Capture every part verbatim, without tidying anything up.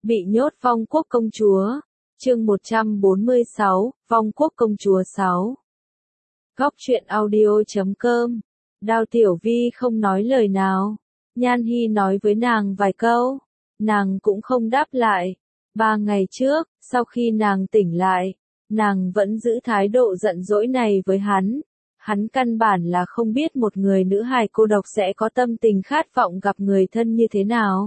Bị nhốt Vong Quốc Công Chúa. Chương một trăm bốn mươi sáu, Vong Quốc Công Chúa sáu. Góc truyện audio chấm com. Đao Tiểu Vi không nói lời nào. Nhan Hi nói với nàng vài câu. Nàng cũng không đáp lại. Ba ngày trước, sau khi nàng tỉnh lại, nàng vẫn giữ thái độ giận dỗi này với hắn. Hắn căn bản là không biết một người nữ hài cô độc sẽ có tâm tình khát vọng gặp người thân như thế nào.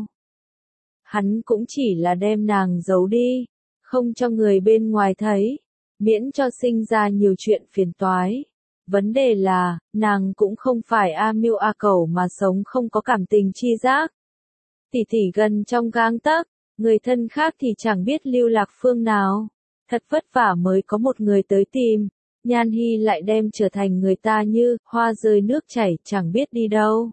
Hắn cũng chỉ là đem nàng giấu đi, không cho người bên ngoài thấy, miễn cho sinh ra nhiều chuyện phiền toái. Vấn đề là, nàng cũng không phải A Miêu A Cẩu mà sống không có cảm tình chi giác. Tỷ tỷ gần trong gang tấc, người thân khác thì chẳng biết lưu lạc phương nào. Thật vất vả mới có một người tới tìm, Nhan Hi lại đem trở thành người ta như hoa rơi nước chảy chẳng biết đi đâu.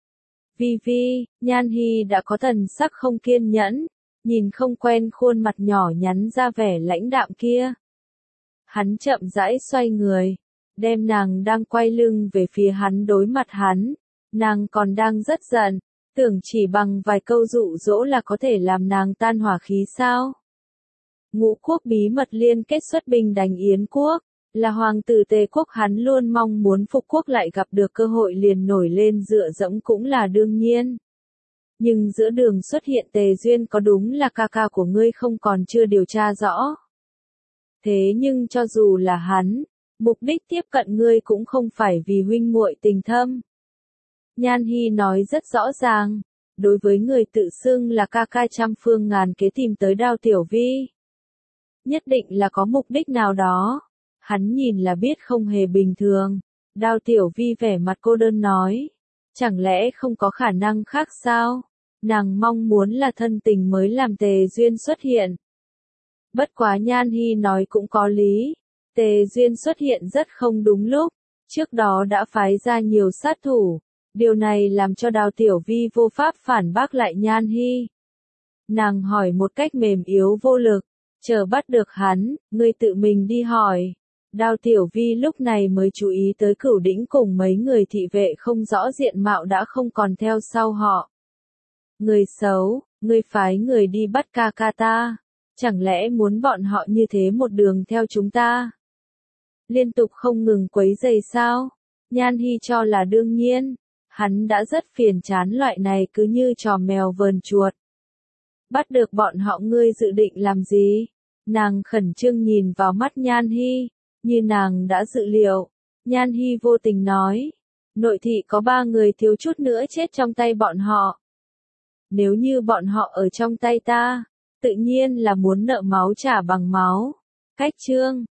Vi Vi, Nhan Hi đã có thần sắc không kiên nhẫn, nhìn không quen khuôn mặt nhỏ nhắn ra vẻ lãnh đạm kia. Hắn chậm rãi xoay người, đem nàng đang quay lưng về phía hắn đối mặt hắn, nàng còn đang rất giận, tưởng chỉ bằng vài câu dụ dỗ là có thể làm nàng tan hỏa khí sao. Ngũ quốc bí mật liên kết xuất binh đánh Yến quốc, là hoàng tử Tề quốc, hắn luôn mong muốn phục quốc lại gặp được cơ hội liền nổi lên dựa dẫm cũng là đương nhiên. Nhưng giữa đường xuất hiện Tề Duyên có đúng là ca ca của ngươi không còn chưa điều tra rõ. Thế nhưng cho dù là hắn, mục đích tiếp cận ngươi cũng không phải vì huynh muội tình thâm. Nhan Hi nói rất rõ ràng, đối với người tự xưng là ca ca trăm phương ngàn kế tìm tới Đao Tiểu Vi, nhất định là có mục đích nào đó. Hắn nhìn là biết không hề bình thường. Đao Tiểu Vi vẻ mặt cô đơn nói, chẳng lẽ không có khả năng khác sao? Nàng mong muốn là thân tình mới làm Tề Duyên xuất hiện. Bất quá Nhan Hi nói cũng có lý. Tề Duyên xuất hiện rất không đúng lúc, trước đó đã phái ra nhiều sát thủ. Điều này làm cho Đao Tiểu Vi vô pháp phản bác lại Nhan Hi. Nàng hỏi một cách mềm yếu vô lực, chờ bắt được hắn, ngươi tự mình đi hỏi. Đao Tiểu Vi lúc này mới chú ý tới Cửu Đỉnh cùng mấy người thị vệ không rõ diện mạo đã không còn theo sau họ. Người xấu, ngươi phái người đi bắt ca ca ta, chẳng lẽ muốn bọn họ như thế một đường theo chúng ta? Liên tục không ngừng quấy rầy sao? Nhan Hi cho là đương nhiên, hắn đã rất phiền chán loại này cứ như trò mèo vờn chuột. Bắt được bọn họ ngươi dự định làm gì? Nàng khẩn trương nhìn vào mắt Nhan Hi. Như nàng đã dự liệu, Nhan Hi vô tình nói, nội thị có ba người thiếu chút nữa chết trong tay bọn họ. Nếu như bọn họ ở trong tay ta, tự nhiên là muốn nợ máu trả bằng máu. Cách chương